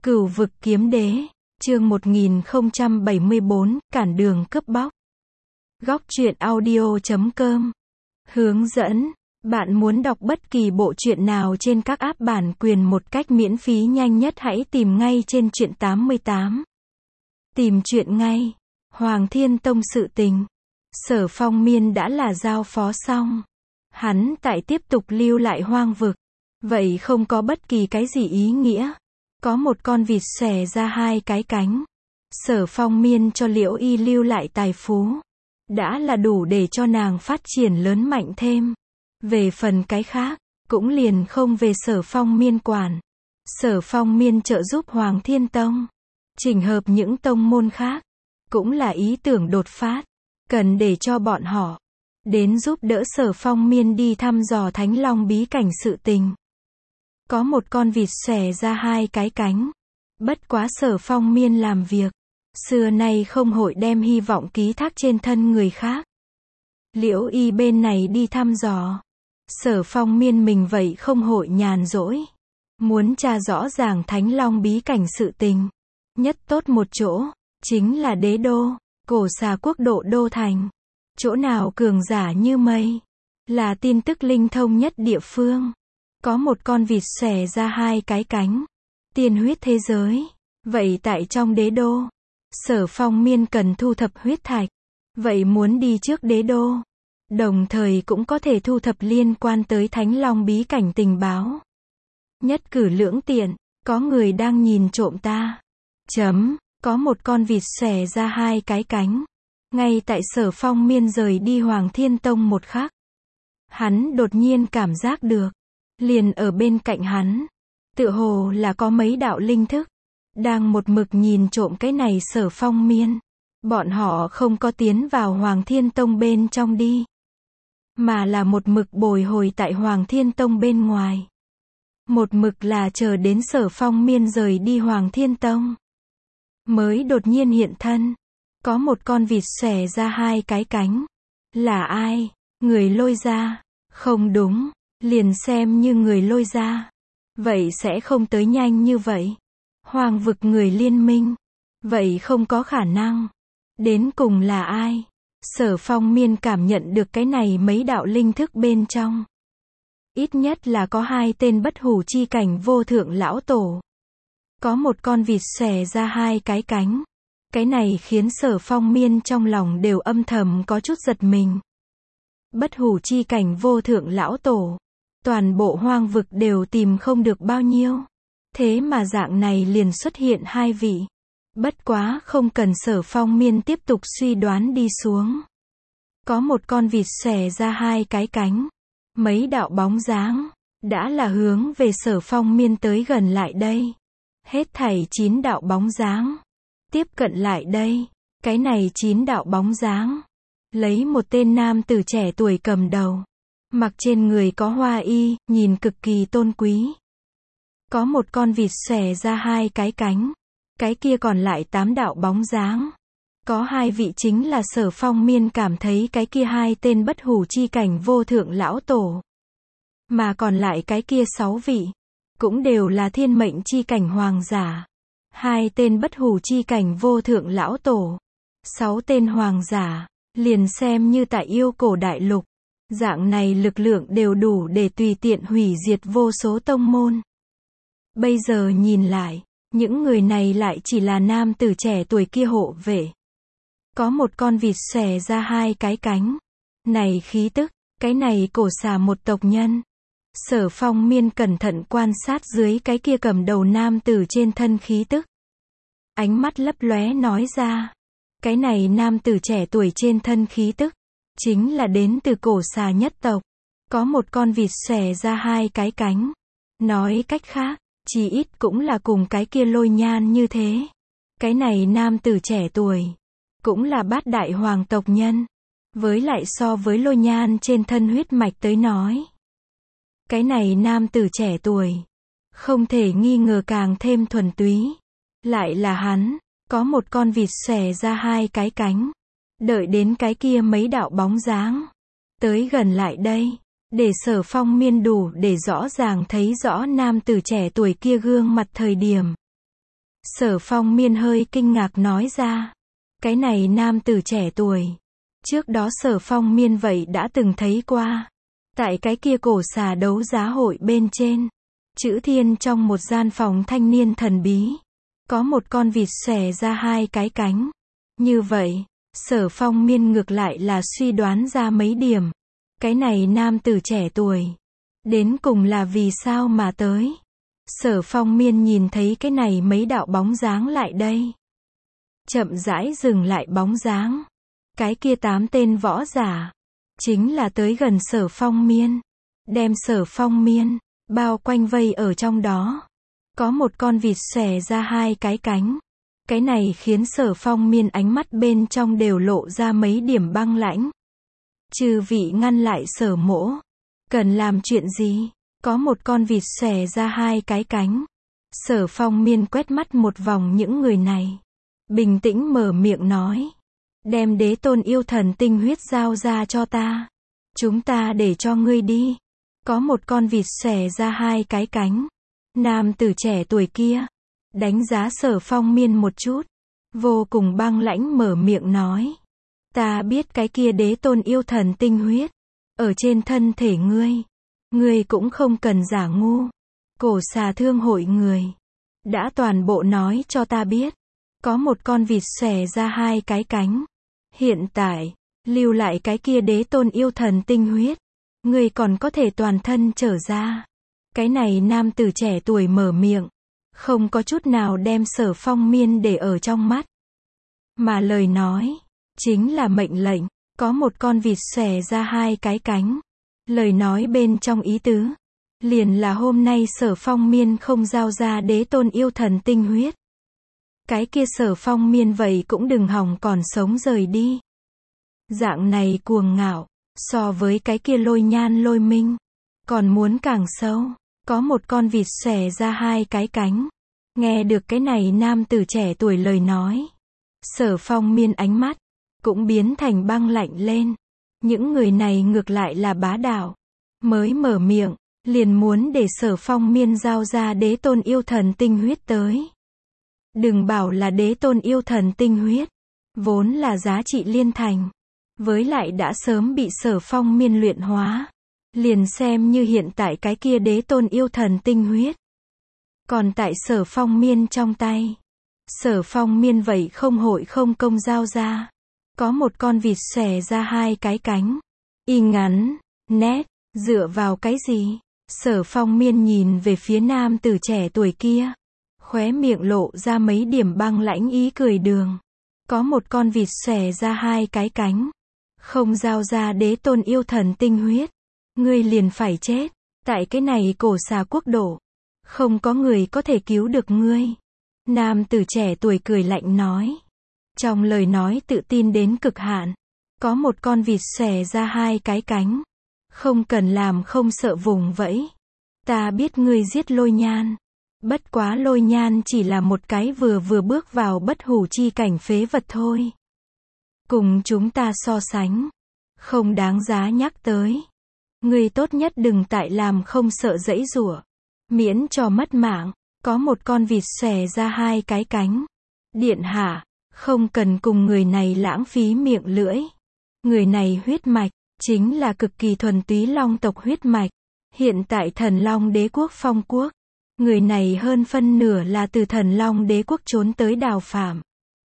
Cửu vực kiếm đế, chương 1074, cản đường cướp bóc. Góc truyện audio.com. Hướng dẫn, bạn muốn đọc bất kỳ bộ truyện nào trên các app bản quyền một cách miễn phí nhanh nhất hãy tìm ngay trên truyện 88. Tìm truyện ngay. Hoàng Thiên Tông sự tình. Sở Phong Miên đã là giao phó xong. Hắn tại tiếp tục lưu lại hoang vực. Vậy không có bất kỳ cái gì ý nghĩa. Có một con vịt xòe ra hai cái cánh. Sở Phong Miên cho Liễu Y lưu lại tài phú. Đã là đủ để cho nàng phát triển lớn mạnh thêm. Về phần cái khác, cũng liền không về Sở Phong Miên quản. Sở Phong Miên trợ giúp Hoàng Thiên Tông. Chỉnh hợp những tông môn khác. Cũng là ý tưởng đột phát. Cần để cho bọn họ đến giúp đỡ Sở Phong Miên đi thăm dò Thánh Long bí cảnh sự tình. Có một con vịt xòe ra hai cái cánh. Bất quá Sở Phong Miên làm việc. Xưa nay không hội đem hy vọng ký thác trên thân người khác. Liễu Y bên này đi thăm dò. Sở Phong Miên mình vậy không hội nhàn rỗi. Muốn tra rõ ràng Thánh Long bí cảnh sự tình. Nhất tốt một chỗ, chính là đế đô, cổ xà quốc độ đô thành. Chỗ nào cường giả như mây. Là tin tức linh thông nhất địa phương. Có một con vịt xòe ra hai cái cánh. Tiên huyết thế giới. Vậy tại trong đế đô, Sở Phong Miên cần thu thập huyết thạch. Vậy muốn đi trước đế đô. Đồng thời cũng có thể thu thập liên quan tới Thánh Long bí cảnh tình báo. Nhất cử lưỡng tiện, có người đang nhìn trộm ta. Có một con vịt xòe ra hai cái cánh. Ngay tại Sở Phong Miên rời đi Hoàng Thiên Tông một khắc. Hắn đột nhiên cảm giác được. Liền ở bên cạnh hắn. Tựa hồ là có mấy đạo linh thức. Đang một mực nhìn trộm cái này Sở Phong Miên. Bọn họ không có tiến vào Hoàng Thiên Tông bên trong đi. Mà là một mực bồi hồi tại Hoàng Thiên Tông bên ngoài. Một mực là chờ đến Sở Phong Miên rời đi Hoàng Thiên Tông. Mới đột nhiên hiện thân. Có một con vịt xòe ra hai cái cánh. Là ai? Người lôi ra. Không đúng. Liền xem như người lôi ra. Vậy sẽ không tới nhanh như vậy. Hoàng vực người liên minh. Vậy không có khả năng. Đến cùng là ai? Sở Phong Miên cảm nhận được cái này mấy đạo linh thức bên trong. Ít nhất là có hai tên bất hủ chi cảnh vô thượng lão tổ. Có một con vịt xòe ra hai cái cánh. Cái này khiến Sở Phong Miên trong lòng đều âm thầm có chút giật mình. Bất hủ chi cảnh vô thượng lão tổ. Toàn bộ hoang vực đều tìm không được bao nhiêu. Thế mà dạng này liền xuất hiện hai vị. Bất quá không cần Sở Phong Miên tiếp tục suy đoán đi xuống. Có một con vịt xòe ra hai cái cánh. Mấy đạo bóng dáng. Đã là hướng về Sở Phong Miên tới gần lại đây. Hết thảy 9 đạo bóng dáng. Tiếp cận lại đây. Cái này 9 đạo bóng dáng. Lấy một tên nam tử trẻ tuổi cầm đầu. Mặc trên người có hoa y, nhìn cực kỳ tôn quý. Có một con vịt xòe ra hai cái cánh. Cái kia còn lại 8 đạo bóng dáng. Có hai vị chính là Sở Phong Miên cảm thấy cái kia hai tên bất hủ chi cảnh vô thượng lão tổ. Mà còn lại cái kia 6 vị. Cũng đều là thiên mệnh chi cảnh hoàng giả. Hai tên bất hủ chi cảnh vô thượng lão tổ. 6 tên hoàng giả. Liền xem như tại yêu cổ đại lục. Dạng này lực lượng đều đủ để tùy tiện hủy diệt vô số tông môn. Bây giờ nhìn lại, những người này lại chỉ là nam tử trẻ tuổi kia hộ vệ. Có một con vịt xòe ra hai cái cánh. Này khí tức, cái này cổ xà một tộc nhân. Sở Phong Miên cẩn thận quan sát dưới cái kia cầm đầu nam tử trên thân khí tức. Ánh mắt lấp lóe nói ra. Cái này nam tử trẻ tuổi trên thân khí tức. Chính là đến từ cổ xà nhất tộc. Có một con vịt xòe ra hai cái cánh. Nói cách khác, chỉ ít cũng là cùng cái kia lôi nhan như thế. Cái này nam tử trẻ tuổi. Cũng là bát đại hoàng tộc nhân. Với lại so với lôi nhan trên thân huyết mạch tới nói. Cái này nam tử trẻ tuổi. Không thể nghi ngờ càng thêm thuần túy. Lại là hắn. Có một con vịt xòe ra hai cái cánh. Đợi đến cái kia mấy đạo bóng dáng. Tới gần lại đây. Để Sở Phong Miên đủ để rõ ràng thấy rõ nam tử trẻ tuổi kia gương mặt thời điểm. Sở Phong Miên hơi kinh ngạc nói ra. Cái này nam tử trẻ tuổi. Trước đó Sở Phong Miên vậy đã từng thấy qua. Tại cái kia cổ xà đấu giá hội bên trên. Chữ thiên trong một gian phòng thanh niên thần bí. Có một con vịt xòe ra hai cái cánh. Như vậy, Sở Phong Miên ngược lại là suy đoán ra mấy điểm. Cái này nam tử trẻ tuổi. Đến cùng là vì sao mà tới. Sở Phong Miên nhìn thấy cái này mấy đạo bóng dáng lại đây. Chậm rãi dừng lại bóng dáng. Cái kia 8 tên võ giả. Chính là tới gần Sở Phong Miên. Đem Sở Phong Miên bao quanh vây ở trong đó. Có một con vịt xòe ra hai cái cánh. Cái này khiến Sở Phong Miên ánh mắt bên trong đều lộ ra mấy điểm băng lãnh. Chư vị ngăn lại Sở mỗ. Cần làm chuyện gì? Có một con vịt xòe ra hai cái cánh. Sở Phong Miên quét mắt một vòng những người này. Bình tĩnh mở miệng nói. Đem đế tôn yêu thần tinh huyết giao ra cho ta. Chúng ta để cho ngươi đi. Có một con vịt xòe ra hai cái cánh. Nam tử trẻ tuổi kia. Đánh giá Sở Phong Miên một chút. Vô cùng băng lãnh mở miệng nói. Ta biết cái kia đế tôn yêu thần tinh huyết. Ở trên thân thể ngươi. Ngươi cũng không cần giả ngu. Cổ xà thương hội người. Đã toàn bộ nói cho ta biết. Có một con vịt xòe ra hai cái cánh. Hiện tại, lưu lại cái kia đế tôn yêu thần tinh huyết. Ngươi còn có thể toàn thân trở ra. Cái này nam tử trẻ tuổi mở miệng. Không có chút nào đem Sở Phong Miên để ở trong mắt. Mà lời nói, chính là mệnh lệnh. Có một con vịt xòe ra hai cái cánh. Lời nói bên trong ý tứ. Liền là hôm nay Sở Phong Miên không giao ra đế tôn yêu thần tinh huyết. Cái kia Sở Phong Miên vậy cũng đừng hòng còn sống rời đi. Dạng này cuồng ngạo. So với cái kia Lôi Nhan Lôi Minh. Còn muốn càng sâu. Có một con vịt xòe ra hai cái cánh. Nghe được cái này nam tử trẻ tuổi lời nói. Sở Phong Miên ánh mắt. Cũng biến thành băng lạnh lên. Những người này ngược lại là bá đạo. Mới mở miệng. Liền muốn để Sở Phong Miên giao ra đế tôn yêu thần tinh huyết tới. Đừng bảo là đế tôn yêu thần tinh huyết. Vốn là giá trị liên thành. Với lại đã sớm bị Sở Phong Miên luyện hóa. Liền xem như hiện tại cái kia đế tôn yêu thần tinh huyết. Còn tại Sở Phong Miên trong tay. Sở Phong Miên vậy không hội không công giao ra. Có một con vịt xòe ra hai cái cánh. Y ngắn, nét, dựa vào cái gì? Sở Phong Miên nhìn về phía nam tử trẻ tuổi kia. Khóe miệng lộ ra mấy điểm băng lãnh ý cười đường. Có một con vịt xòe ra hai cái cánh. Không giao ra đế tôn yêu thần tinh huyết. Ngươi liền phải chết. Tại cái này cổ xà quốc độ. Không có người có thể cứu được ngươi. Nam tử trẻ tuổi cười lạnh nói. Trong lời nói tự tin đến cực hạn. Có một con vịt xòe ra hai cái cánh. Không cần làm không sợ vùng vẫy. Ta biết ngươi giết Lôi Nhan. Bất quá Lôi Nhan chỉ là một cái vừa bước vào bất hủ chi cảnh phế vật thôi. Cùng chúng ta so sánh. Không đáng giá nhắc tới. Ngươi tốt nhất đừng tại làm không sợ giãy giụa. Miễn cho mất mạng. Có một con vịt xòe ra hai cái cánh. Điện hạ. Không cần cùng người này lãng phí miệng lưỡi. Người này huyết mạch. Chính là cực kỳ thuần túy long tộc huyết mạch. Hiện tại Thần Long Đế quốc phong quốc. Người này hơn phân nửa là từ Thần Long Đế quốc trốn tới đào phạm.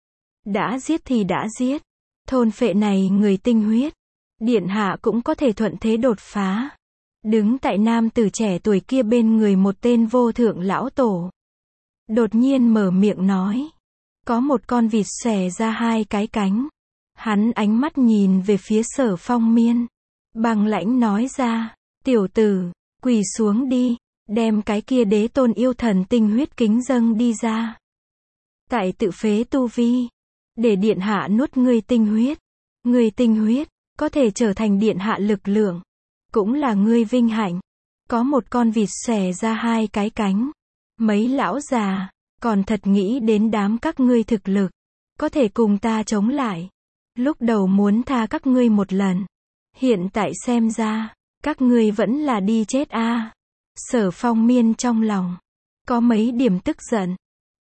Đã giết thì đã giết. Thôn phệ này người tinh huyết. Điện hạ cũng có thể thuận thế đột phá. Đứng tại nam tử trẻ tuổi kia bên người một tên vô thượng lão tổ. Đột nhiên mở miệng nói. Có một con vịt xòe ra hai cái cánh. Hắn ánh mắt nhìn về phía Sở Phong Miên. Băng lãnh nói ra. Tiểu tử, quỳ xuống đi. Đem cái kia đế tôn yêu thần tinh huyết kính dâng đi ra. Tại tự phế tu vi. Để điện hạ nuốt ngươi tinh huyết. Ngươi tinh huyết. Có thể trở thành điện hạ lực lượng. Cũng là ngươi vinh hạnh. Có một con vịt xòe ra hai cái cánh. Mấy lão già. Còn thật nghĩ đến đám các ngươi thực lực. Có thể cùng ta chống lại. Lúc đầu muốn tha các ngươi một lần. Hiện tại xem ra. Các ngươi vẫn là đi chết a. Sở Phong Miên trong lòng. Có mấy điểm tức giận.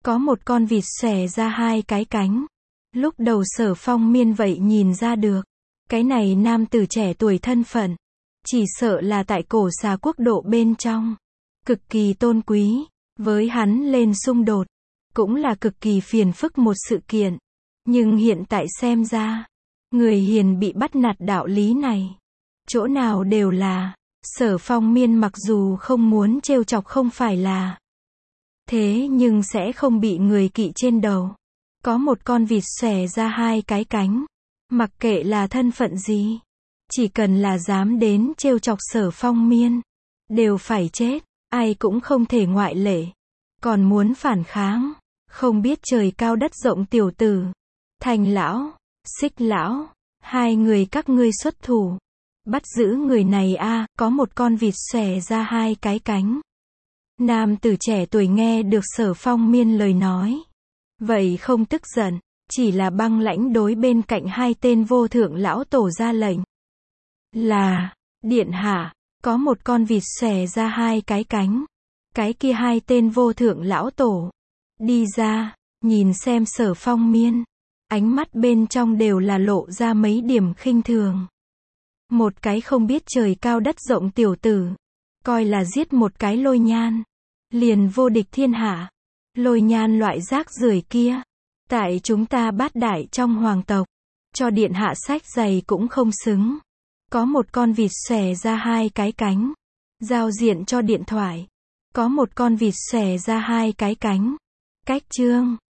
Có một con vịt xòe ra hai cái cánh. Lúc đầu Sở Phong Miên vậy nhìn ra được. Cái này nam tử trẻ tuổi thân phận. Chỉ sợ là tại cổ xà quốc độ bên trong. Cực kỳ tôn quý. Với hắn lên xung đột. Cũng là cực kỳ phiền phức một sự kiện. Nhưng hiện tại xem ra. Người hiền bị bắt nạt đạo lý này. Chỗ nào đều là. Sở Phong Miên mặc dù không muốn trêu chọc không phải là. Thế nhưng sẽ không bị người kỵ trên đầu. Có một con vịt xòe ra hai cái cánh. Mặc kệ là thân phận gì. Chỉ cần là dám đến trêu chọc Sở Phong Miên. Đều phải chết. Ai cũng không thể ngoại lệ. Còn muốn phản kháng. Không biết trời cao đất rộng tiểu tử. Thành lão, Xích lão. Hai người các ngươi xuất thủ. Bắt giữ người này a. Có một con vịt xòe ra hai cái cánh. Nam tử trẻ tuổi nghe được Sở Phong Miên lời nói. Vậy không tức giận. Chỉ là băng lãnh đối bên cạnh hai tên vô thượng lão tổ ra lệnh. Là, điện hạ, có một con vịt xòe ra hai cái cánh. Cái kia hai tên vô thượng lão tổ. Đi ra, nhìn xem Sở Phong Miên. Ánh mắt bên trong đều là lộ ra mấy điểm khinh thường. Một cái không biết trời cao đất rộng tiểu tử. Coi là giết một cái Lôi Nhan. Liền vô địch thiên hạ. Lôi Nhan loại rác rưởi kia. Tại chúng ta bát đại trong hoàng tộc. Cho điện hạ sách giày cũng không xứng. Có một con vịt xòe ra hai cái cánh. Giao diện cho điện thoại. Có một con vịt xòe ra hai cái cánh. Cách chương.